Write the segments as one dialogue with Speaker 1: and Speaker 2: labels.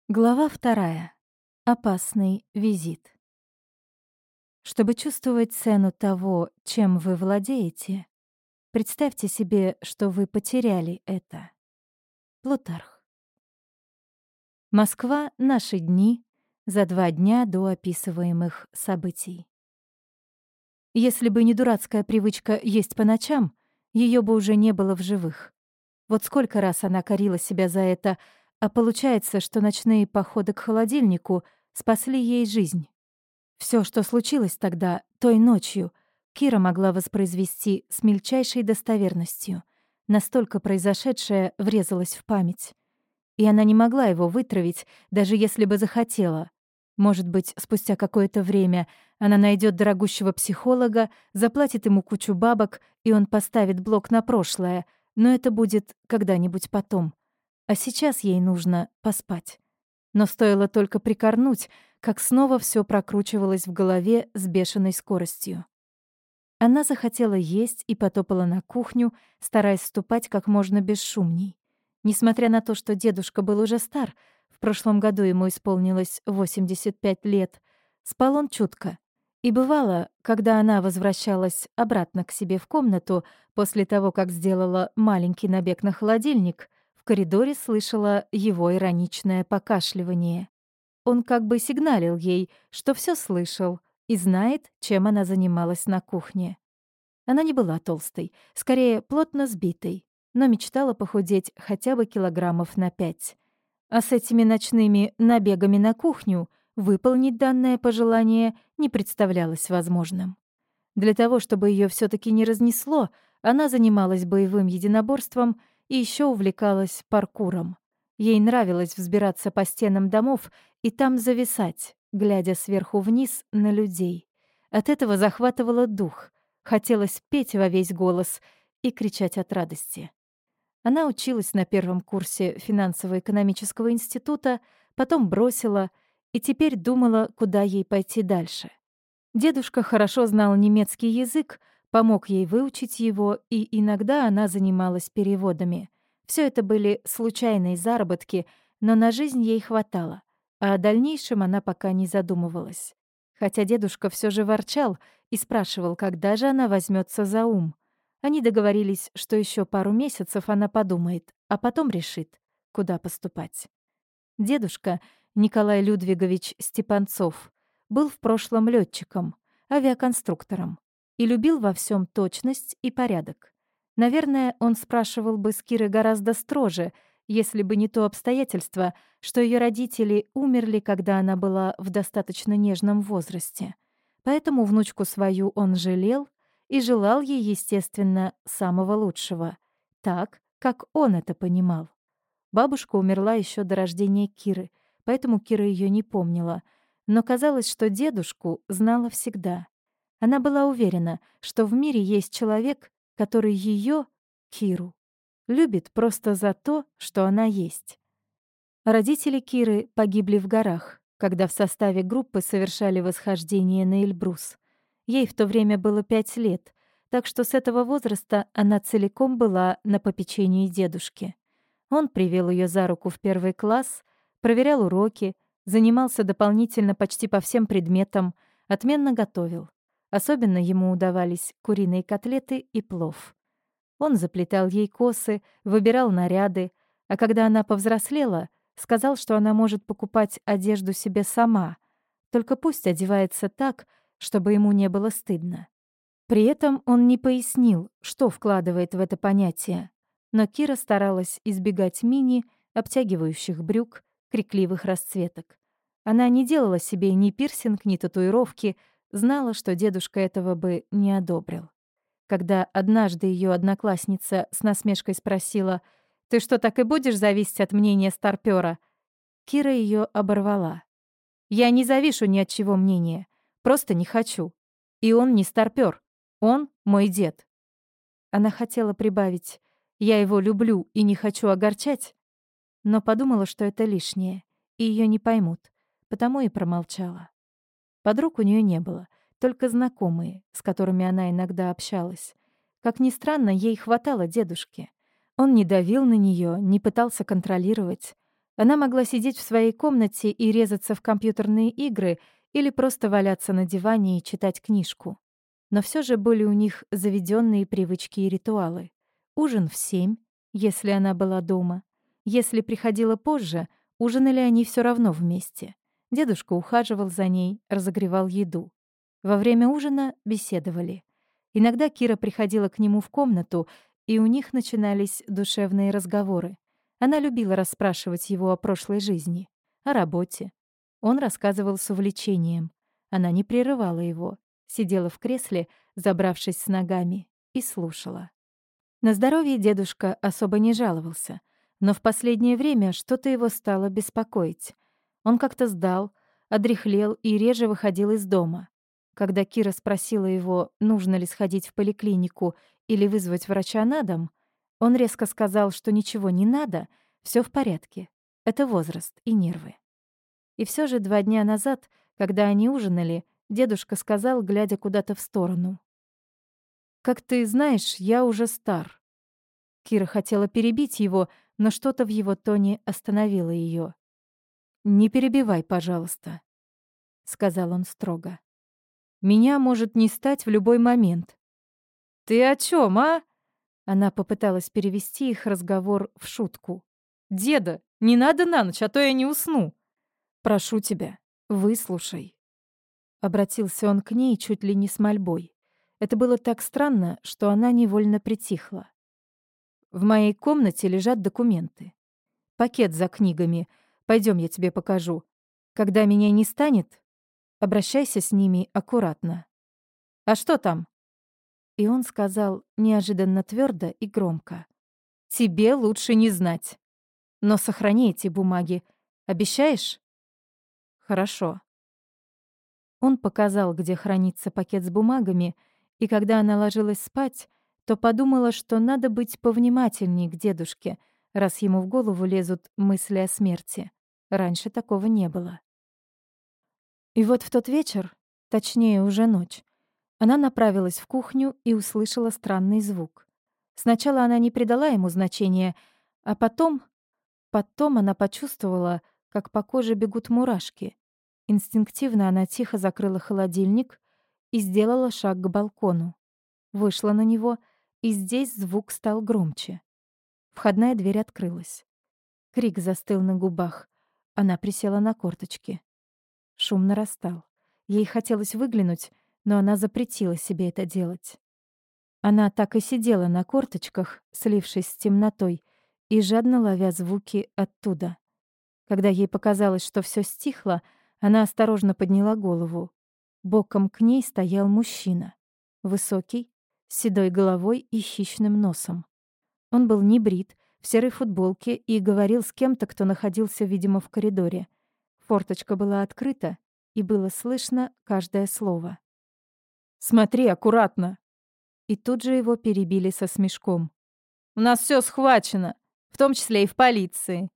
Speaker 1: Глава 2. Опасный визит. Чтобы чувствовать цену того, чем вы владеете, представьте себе, что вы потеряли это. Плутарх. Москва. Наши дни. За 2 дня до описываемых событий. Если бы не дурацкая привычка есть по ночам, ее бы уже не было в живых. Вот сколько раз она корила себя за это, а получается, что ночные походы к холодильнику спасли ей жизнь. Все, что случилось тогда, той ночью, Кира могла воспроизвести с мельчайшей достоверностью. Настолько произошедшее врезалось в память. И она не могла его вытравить, даже если бы захотела. Может быть, спустя какое-то время она найдет дорогущего психолога, заплатит ему кучу бабок, и он поставит блок на прошлое, но это будет когда-нибудь потом. А сейчас ей нужно поспать. Но стоило только прикорнуть, как снова все прокручивалось в голове с бешеной скоростью. Она захотела есть и потопала на кухню, стараясь ступать как можно бесшумней. Несмотря на то, что дедушка был уже стар, в прошлом году ему исполнилось 85 лет, спал он чутко. И бывало, когда она возвращалась обратно к себе в комнату после того, как сделала маленький набег на холодильник, в коридоре слышала его ироничное покашливание. Он как бы сигналил ей, что все слышал и знает, чем она занималась на кухне. Она не была толстой, скорее плотно сбитой, но мечтала похудеть хотя бы килограммов на 5. А с этими ночными набегами на кухню выполнить данное пожелание не представлялось возможным. Для того, чтобы ее все таки не разнесло, она занималась боевым единоборством и еще увлекалась паркуром. Ей нравилось взбираться по стенам домов и там зависать, глядя сверху вниз на людей. От этого захватывало дух. Хотелось петь во весь голос и кричать от радости. Она училась на 1 курсе финансово-экономического института, потом бросила и теперь думала, куда ей пойти дальше. Дедушка хорошо знал немецкий язык, помог ей выучить его, и иногда она занималась переводами. Все это были случайные заработки, но на жизнь ей хватало, а о дальнейшем она пока не задумывалась. Хотя дедушка все же ворчал и спрашивал, когда же она возьмется за ум. Они договорились, что еще пару месяцев она подумает, а потом решит, куда поступать. Дедушка, Николай Людвигович Степанцов, был в прошлом летчиком, авиаконструктором и любил во всем точность и порядок. Наверное, он спрашивал бы с Киры гораздо строже, если бы не то обстоятельство, что ее родители умерли, когда она была в достаточно нежном возрасте. Поэтому внучку свою он жалел и желал ей, естественно, самого лучшего, так, как он это понимал. Бабушка умерла еще до рождения Киры, поэтому Кира ее не помнила. Но казалось, что дедушку знала всегда. Она была уверена, что в мире есть человек, который ее, Киру, любит просто за то, что она есть. Родители Киры погибли в горах, когда в составе группы совершали восхождение на Эльбрус. Ей в то время было 5 лет, так что с этого возраста она целиком была на попечении дедушки. Он привел ее за руку в 1 класс, проверял уроки, занимался дополнительно почти по всем предметам, отменно готовил. Особенно ему удавались куриные котлеты и плов. Он заплетал ей косы, выбирал наряды, а когда она повзрослела, сказал, что она может покупать одежду себе сама, только пусть одевается так, чтобы ему не было стыдно. При этом он не пояснил, что вкладывает в это понятие, но Кира старалась избегать мини, обтягивающих брюк, крикливых расцветок. Она не делала себе ни пирсинг, ни татуировки, знала, что дедушка этого бы не одобрил. Когда однажды ее одноклассница с насмешкой спросила: «Ты что, так и будешь зависеть от мнения старпёра?» Кира ее оборвала. «Я не завишу ни от чего мнения, просто не хочу. И он не старпёр, он мой дед». Она хотела прибавить: «Я его люблю и не хочу огорчать», но подумала, что это лишнее, и ее не поймут, потому и промолчала. Подруг у нее не было, только знакомые, с которыми она иногда общалась. Как ни странно, ей хватало дедушки. Он не давил на нее, не пытался контролировать. Она могла сидеть в своей комнате и резаться в компьютерные игры или просто валяться на диване и читать книжку. Но все же были у них заведенные привычки и ритуалы. Ужин в 7, если она была дома. Если приходила позже, ужинали они все равно вместе. Дедушка ухаживал за ней, разогревал еду. Во время ужина беседовали. Иногда Кира приходила к нему в комнату, и у них начинались душевные разговоры. Она любила расспрашивать его о прошлой жизни, о работе. Он рассказывал с увлечением. Она не прерывала его, сидела в кресле, забравшись с ногами, и слушала. На здоровье дедушка особо не жаловался, но в последнее время что-то его стало беспокоить. Он как-то сдал, одряхлел и реже выходил из дома. Когда Кира спросила его, нужно ли сходить в поликлинику или вызвать врача на дом, он резко сказал, что ничего не надо, все в порядке. Это возраст и нервы. И все же 2 дня назад, когда они ужинали, дедушка сказал, глядя куда-то в сторону: «Как ты знаешь, я уже стар». Кира хотела перебить его, но что-то в его тоне остановило ее. «Не перебивай, пожалуйста», — сказал он строго. «Меня может не стать в любой момент». «Ты о чем, а?» Она попыталась перевести их разговор в шутку. «Деда, не надо на ночь, а то я не усну». «Прошу тебя, выслушай». Обратился он к ней чуть ли не с мольбой. Это было так странно, что она невольно притихла. «В моей комнате лежат документы. Пакет за книгами. Пойдем, я тебе покажу. Когда меня не станет, обращайся с ними аккуратно». «А что там?» И он сказал неожиданно твердо и громко: «Тебе лучше не знать. Но сохрани эти бумаги. Обещаешь?» «Хорошо». Он показал, где хранится пакет с бумагами, и когда она ложилась спать, то подумала, что надо быть повнимательней к дедушке, раз ему в голову лезут мысли о смерти. Раньше такого не было. И вот в тот вечер, точнее уже ночь, она направилась в кухню и услышала странный звук. Сначала она не придала ему значения, а потом она почувствовала, как по коже бегут мурашки. Инстинктивно она тихо закрыла холодильник и сделала шаг к балкону. Вышла на него, и здесь звук стал громче. Входная дверь открылась. Крик застыл на губах. Она присела на корточки. Шум нарастал. Ей хотелось выглянуть, но она запретила себе это делать. Она так и сидела на корточках, слившись с темнотой, и жадно ловя звуки оттуда. Когда ей показалось, что все стихло, она осторожно подняла голову. Боком к ней стоял мужчина. Высокий, с седой головой и хищным носом. Он был небрит, в серой футболке и говорил с кем-то, кто находился, видимо, в коридоре. Форточка была открыта, и было слышно каждое слово. «Смотри аккуратно!» И тут же его перебили со смешком. «У нас все схвачено, в том числе и в полиции!»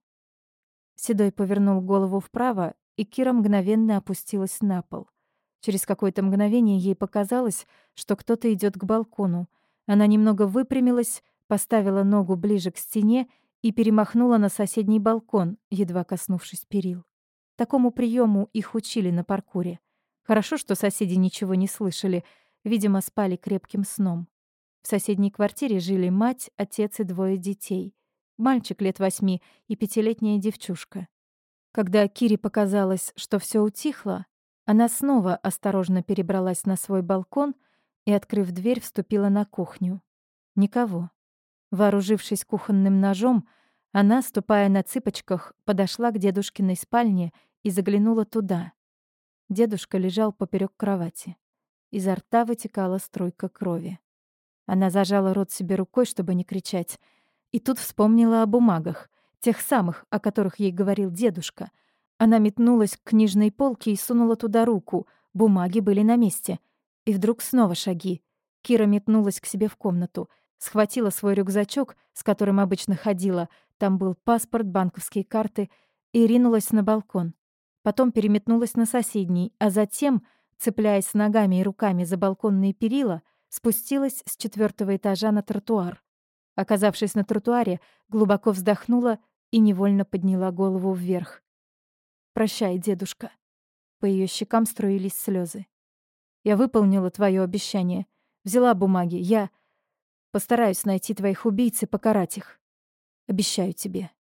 Speaker 1: Седой повернул голову вправо, и Кира мгновенно опустилась на пол. Через какое-то мгновение ей показалось, что кто-то идет к балкону. Она немного выпрямилась, поставила ногу ближе к стене и перемахнула на соседний балкон, едва коснувшись перил. Такому приему их учили на паркуре. Хорошо, что соседи ничего не слышали, видимо, спали крепким сном. В соседней квартире жили мать, отец и 2 детей. Мальчик лет 8 и 5-летняя девчушка. Когда Кире показалось, что все утихло, она снова осторожно перебралась на свой балкон и, открыв дверь, вступила на кухню. Никого. Вооружившись кухонным ножом, она, ступая на цыпочках, подошла к дедушкиной спальне и заглянула туда. Дедушка лежал поперек кровати. Изо рта вытекала струйка крови. Она зажала рот себе рукой, чтобы не кричать, и тут вспомнила о бумагах, тех самых, о которых ей говорил дедушка. Она метнулась к книжной полке и сунула туда руку. Бумаги были на месте. И вдруг снова шаги. Кира метнулась к себе в комнату, схватила свой рюкзачок, с которым обычно ходила, там был паспорт, банковские карты, и ринулась на балкон. Потом переметнулась на соседний, а затем, цепляясь ногами и руками за балконные перила, спустилась с 4-го этажа на тротуар. Оказавшись на тротуаре, глубоко вздохнула и невольно подняла голову вверх. «Прощай, дедушка». По ее щекам струились слезы. «Я выполнила твое обещание. Взяла бумаги. Я постараюсь найти твоих убийц и покарать их. Обещаю тебе».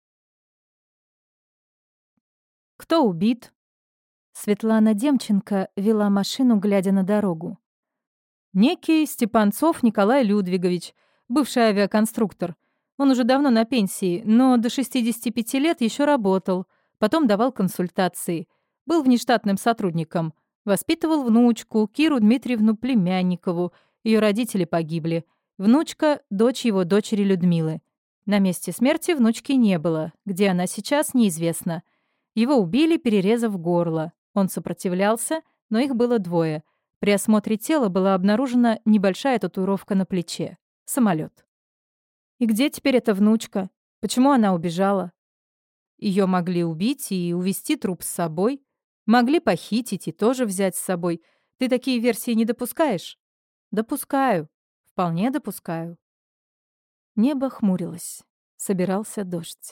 Speaker 1: «Кто убит?» Светлана Демченко вела машину, глядя на дорогу. «Некий Степанцов Николай Людвигович, бывший авиаконструктор. Он уже давно на пенсии, но до 65 лет еще работал, потом давал консультации. Был внештатным сотрудником. Воспитывал внучку, Киру Дмитриевну Племянникову. Ее родители погибли. Внучка — дочь его дочери Людмилы. На месте смерти внучки не было. Где она сейчас, неизвестно. Его убили, перерезав горло. Он сопротивлялся, но их было двое. При осмотре тела была обнаружена небольшая татуировка на плече. Самолет. И где теперь эта внучка? Почему она убежала? Ее могли убить и увезти труп с собой. Могли похитить и тоже взять с собой. Ты такие версии не допускаешь? Допускаю. Вполне допускаю. Небо хмурилось. Собирался дождь.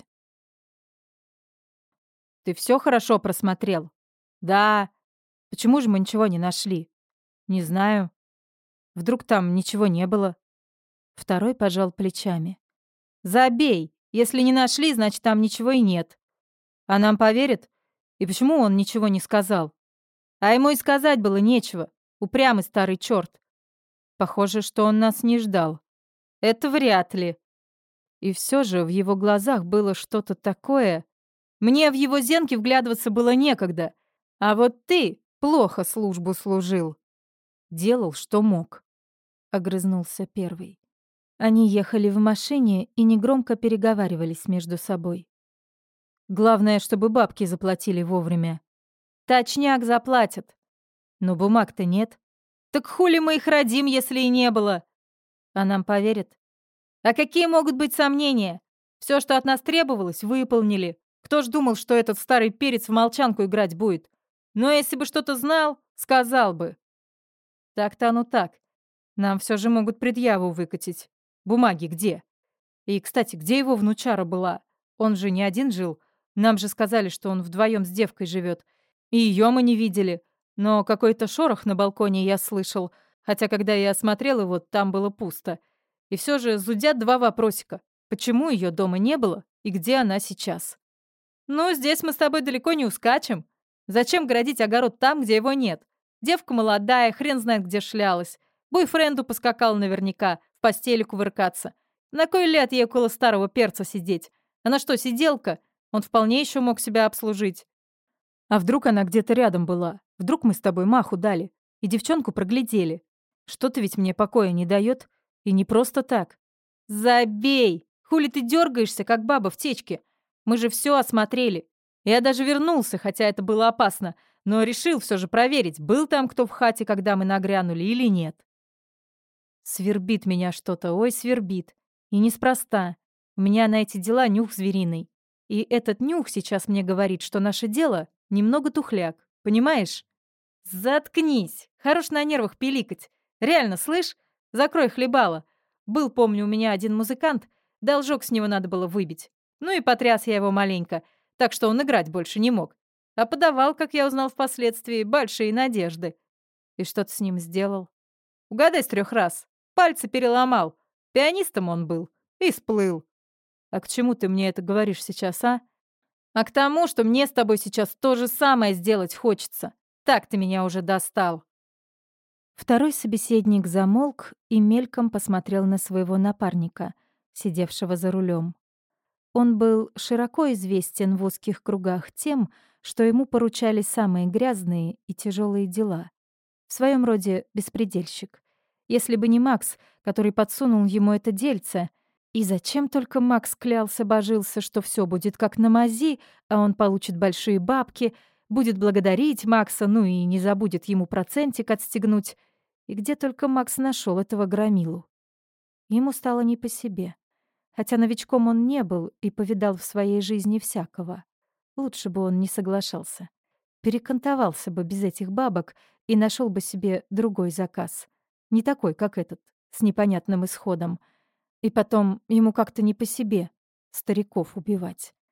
Speaker 1: Ты все хорошо просмотрел? Да. Почему же мы ничего не нашли? Не знаю. Вдруг там ничего не было? Второй пожал плечами. Забей. Если не нашли, значит, там ничего и нет. А нам поверят? И почему он ничего не сказал? А ему и сказать было нечего. Упрямый старый черт. Похоже, что он нас не ждал. Это вряд ли. И все же в его глазах было что-то такое. Мне в его зенки вглядываться было некогда. А вот ты плохо службу служил. Делал, что мог. Огрызнулся первый. Они ехали в машине и негромко переговаривались между собой. Главное, чтобы бабки заплатили вовремя. Точняк, заплатят. Но бумаг-то нет. Так хули мы их родим, если и не было? А нам поверят? А какие могут быть сомнения? Все, что от нас требовалось, выполнили. Кто ж думал, что этот старый перец в молчанку играть будет? Но если бы что-то знал, сказал бы. Так-то оно так. Нам все же могут предъяву выкатить. Бумаги где? И, кстати, где его внучара была? Он же не один жил. Нам же сказали, что он вдвоем с девкой живет. И ее мы не видели. Но какой-то шорох на балконе я слышал. Хотя, когда я осмотрел его, там было пусто. И все же зудят два вопросика. Почему ее дома не было и где она сейчас? Ну, здесь мы с тобой далеко не ускачем. Зачем градить огород там, где его нет? Девка молодая, хрен знает, где шлялась. Бойфренду поскакал наверняка, в постели кувыркаться. На кой ляд ей около старого перца сидеть? Она что, сиделка? Он вполне еще мог себя обслужить. А вдруг она где-то рядом была? Вдруг мы с тобой маху дали и девчонку проглядели? Что-то ведь мне покоя не дает. И не просто так. Забей! Хули ты дергаешься, как баба в течке? Мы же все осмотрели. Я даже вернулся, хотя это было опасно, но решил все же проверить, был там кто в хате, когда мы нагрянули, или нет. Свербит меня что-то, ой, свербит. И неспроста. У меня на эти дела нюх звериный. И этот нюх сейчас мне говорит, что наше дело немного тухляк. Понимаешь? Заткнись. Хорош на нервах пиликать. Реально, слышь? Закрой хлебало. Был, помню, у меня один музыкант. Должок с него надо было выбить. Ну и потряс я его маленько. Так что он играть больше не мог. А подавал, как я узнал впоследствии, большие надежды. И что ты с ним сделал? Угадай с 3 раз. Пальцы переломал. Пианистом он был. И сплыл. А к чему ты мне это говоришь сейчас, а? А к тому, что мне с тобой сейчас то же самое сделать хочется. Так ты меня уже достал. Второй собеседник замолк и мельком посмотрел на своего напарника, сидевшего за рулем. Он был широко известен в узких кругах тем, что ему поручали самые грязные и тяжелые дела. В своем роде беспредельщик. Если бы не Макс, который подсунул ему это дельце, и зачем только Макс клялся-божился, что все будет как на мази, а он получит большие бабки, будет благодарить Макса, ну и не забудет ему процентик отстегнуть. И где только Макс нашел этого громилу. Ему стало не по себе. Хотя новичком он не был и повидал в своей жизни всякого. Лучше бы он не соглашался. Перекантовался бы без этих бабок и нашел бы себе другой заказ. Не такой, как этот, с непонятным исходом. И потом ему как-то не по себе стариков убивать.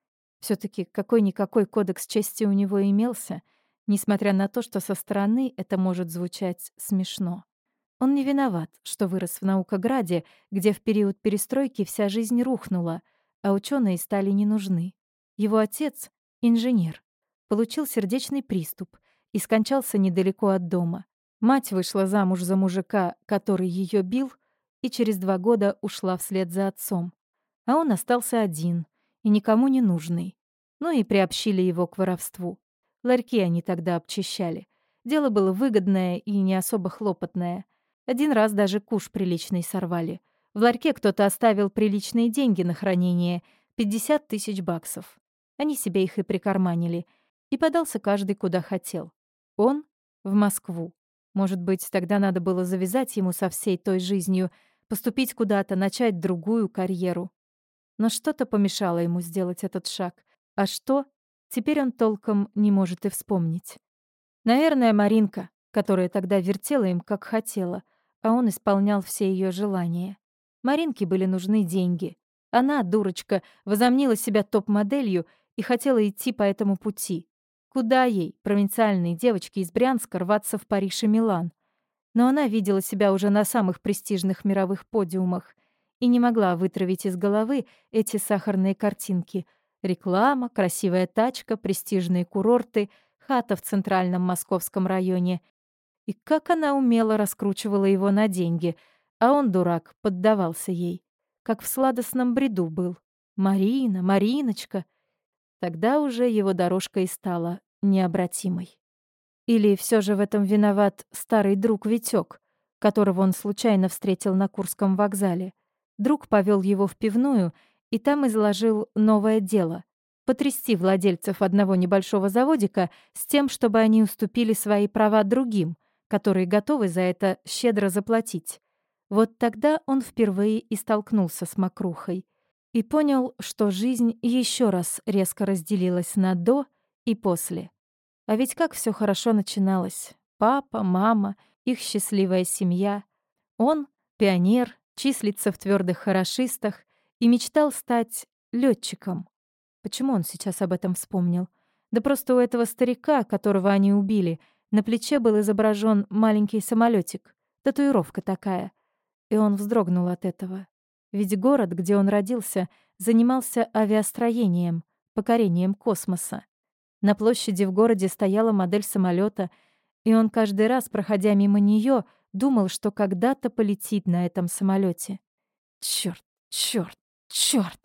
Speaker 1: все таки какой-никакой кодекс чести у него имелся, несмотря на то, что со стороны это может звучать смешно. Он не виноват, что вырос в Наукограде, где в период перестройки вся жизнь рухнула, а ученые стали не нужны. Его отец — инженер. Получил сердечный приступ и скончался недалеко от дома. Мать вышла замуж за мужика, который ее бил, и через 2 года ушла вслед за отцом. А он остался один и никому не нужный. Ну и приобщили его к воровству. Ларьки они тогда обчищали. Дело было выгодное и не особо хлопотное. Один раз даже куш приличный сорвали. В ларьке кто-то оставил приличные деньги на хранение — 50 000 баксов. Они себе их и прикарманили. И подался каждый куда хотел. Он — в Москву. Может быть, тогда надо было завязать ему со всей той жизнью, поступить куда-то, начать другую карьеру. Но что-то помешало ему сделать этот шаг. А что? Теперь он толком не может и вспомнить. Наверное, Маринка, которая тогда вертела им, как хотела, а он исполнял все ее желания. Маринке были нужны деньги. Она, дурочка, возомнила себя топ-моделью и хотела идти по этому пути. Куда ей, провинциальной девочке из Брянска, рваться в Париж и Милан? Но она видела себя уже на самых престижных мировых подиумах и не могла вытравить из головы эти сахарные картинки. Реклама, красивая тачка, престижные курорты, хата в центральном московском районе. И как она умело раскручивала его на деньги, а он, дурак, поддавался ей. Как в сладостном бреду был. Марина, Мариночка. Тогда уже его дорожка и стала необратимой. Или все же в этом виноват старый друг Витёк, которого он случайно встретил на Курском вокзале. Друг повел его в пивную и там изложил новое дело — потрясти владельцев одного небольшого заводика с тем, чтобы они уступили свои права другим, которые готовы за это щедро заплатить. Вот тогда он впервые и столкнулся с мокрухой и понял, что жизнь еще раз резко разделилась на «до» и «после». А ведь как все хорошо начиналось. Папа, мама, их счастливая семья. Он — пионер, числится в твердых хорошистах и мечтал стать летчиком. Почему он сейчас об этом вспомнил? Да просто у этого старика, которого они убили, на плече был изображен маленький самолетик, татуировка такая. И он вздрогнул от этого. Ведь город, где он родился, занимался авиастроением, покорением космоса. На площади в городе стояла модель самолета, и он каждый раз, проходя мимо нее, думал, что когда-то полетит на этом самолете. Черт, черт, черт!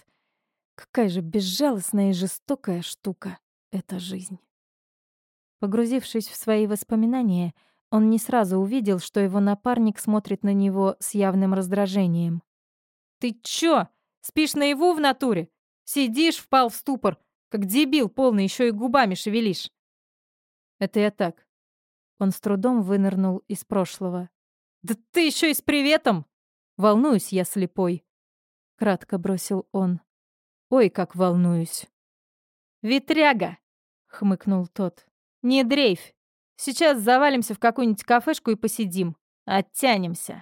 Speaker 1: Какая же безжалостная и жестокая штука эта жизнь. Погрузившись в свои воспоминания, он не сразу увидел, что его напарник смотрит на него с явным раздражением. «Ты чё? Спишь наяву в натуре? Сидишь, впал в ступор, как дебил полный, еще и губами шевелишь». «Это я так». Он с трудом вынырнул из прошлого. «Да ты еще и с приветом!» «Волнуюсь я слепой», — кратко бросил он. «Ой, как волнуюсь». «Ветряга!» — хмыкнул тот. «Не дрейфь. Сейчас завалимся в какую-нибудь кафешку и посидим. Оттянемся».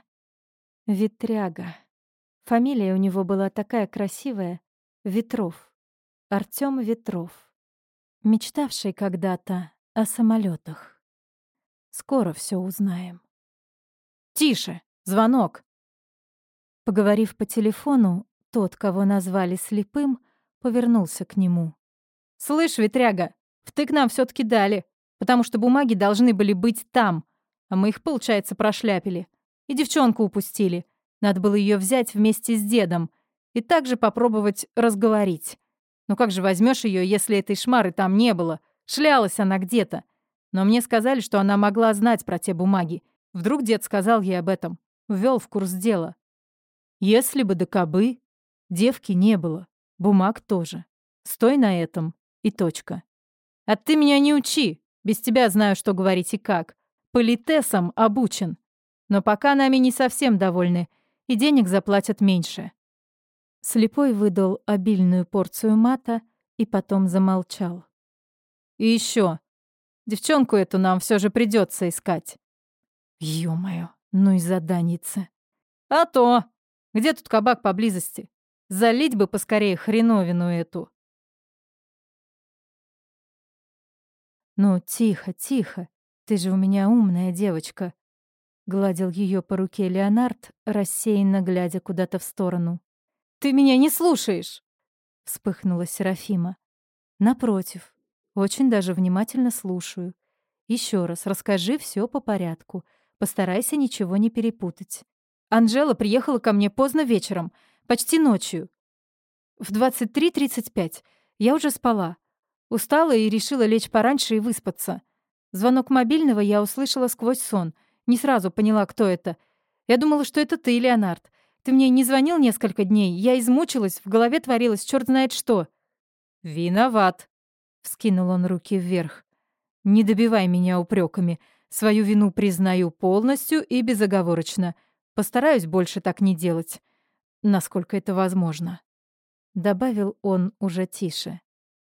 Speaker 1: Ветряга. Фамилия у него была такая красивая. Ветров. Артём Ветров. Мечтавший когда-то о самолетах. Скоро все узнаем. «Тише! Звонок!» Поговорив по телефону, тот, кого назвали слепым, повернулся к нему. «Слышь, ветряга, втык нам все таки дали, потому что бумаги должны были быть там, а мы их, получается, прошляпили. И девчонку упустили. Надо было ее взять вместе с дедом и также попробовать разговорить. Ну как же возьмешь ее, если этой шмары там не было? Шлялась она где-то. Но мне сказали, что она могла знать про те бумаги. Вдруг дед сказал ей об этом, ввел в курс дела. Если бы да кабы, девки не было, бумаг тоже. Стой на этом и точка. А ты меня не учи, без тебя знаю, что говорить и как. Политесам обучен. Но пока нами не совсем довольны, и денег заплатят меньше». Слепой выдал обильную порцию мата и потом замолчал. «И еще, девчонку эту нам все же придется искать». «Ё-моё, ну и заданица». «А то! Где тут кабак поблизости? Залить бы поскорее хреновину эту». «Ну, тихо, тихо. Ты же у меня умная девочка», — гладил ее по руке Леонард, рассеянно глядя куда-то в сторону. «Ты меня не слушаешь!» — вспыхнула Серафима. «Напротив, очень даже внимательно слушаю. Еще раз расскажи все по порядку. Постарайся ничего не перепутать. Анжела приехала ко мне поздно вечером, почти ночью. В 23:35. Я уже спала. Устала и решила лечь пораньше и выспаться. Звонок мобильного я услышала сквозь сон. Не сразу поняла, кто это. Я думала, что это ты, Леонард. Ты мне не звонил несколько дней. Я измучилась, в голове творилось черт знает что. «Виноват», — вскинул он руки вверх. «Не добивай меня упреками. Свою вину признаю полностью и безоговорочно. Постараюсь больше так не делать, насколько это возможно», — добавил он уже тише.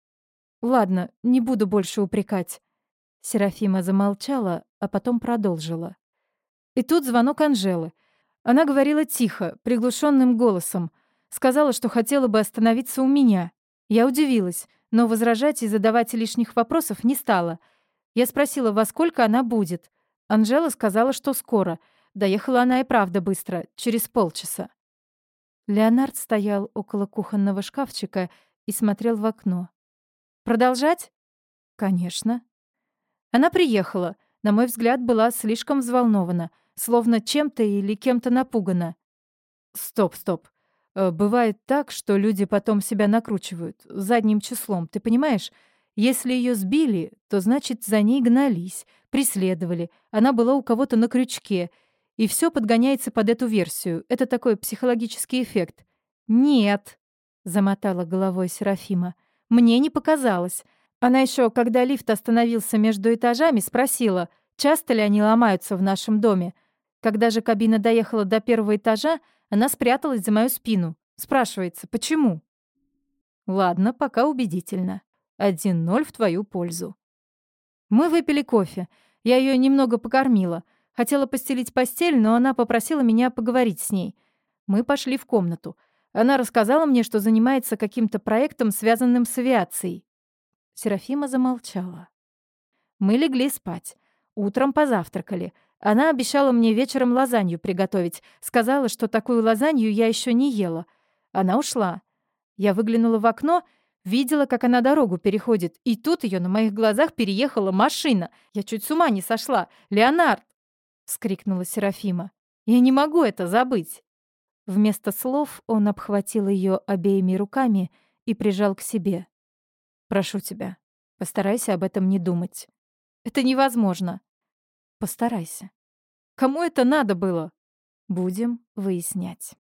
Speaker 1: «Ладно, не буду больше упрекать». Серафима замолчала, а потом продолжила. И тут звонок Анжелы. Она говорила тихо, приглушенным голосом. Сказала, что хотела бы остановиться у меня. Я удивилась, но возражать и задавать лишних вопросов не стала. Я спросила, во сколько она будет. Анжела сказала, что скоро. Доехала она и правда быстро, через полчаса. Леонард стоял около кухонного шкафчика и смотрел в окно. «Продолжать?» «Конечно». Она приехала. На мой взгляд, была слишком взволнована, словно чем-то или кем-то напугана. «Стоп, стоп. Бывает так, что люди потом себя накручивают. Задним числом, ты понимаешь? Если ее сбили, то значит, за ней гнались, преследовали. Она была у кого-то на крючке. И все подгоняется под эту версию. Это такой психологический эффект». «Нет», — замотала головой Серафима. «Мне не показалось. Она еще, когда лифт остановился между этажами, спросила, часто ли они ломаются в нашем доме. Когда же кабина доехала до первого этажа, она спряталась за мою спину. Спрашивается, почему? Ладно, пока убедительно. 1-0 в твою пользу. Мы выпили кофе. Я ее немного покормила. Хотела постелить постель, но она попросила меня поговорить с ней. Мы пошли в комнату. Она рассказала мне, что занимается каким-то проектом, связанным с авиацией. Серафима замолчала. Мы легли спать. Утром позавтракали. Она обещала мне вечером лазанью приготовить. Сказала, что такую лазанью я еще не ела. Она ушла. Я выглянула в окно, видела, как она дорогу переходит. И тут ее на моих глазах переехала машина. Я чуть с ума не сошла. «Леонард!» — вскрикнула Серафима. «Я не могу это забыть!» Вместо слов он обхватил ее обеими руками и прижал к себе. «Прошу тебя, постарайся об этом не думать. Это невозможно. Постарайся. Кому это надо было? Будем выяснять».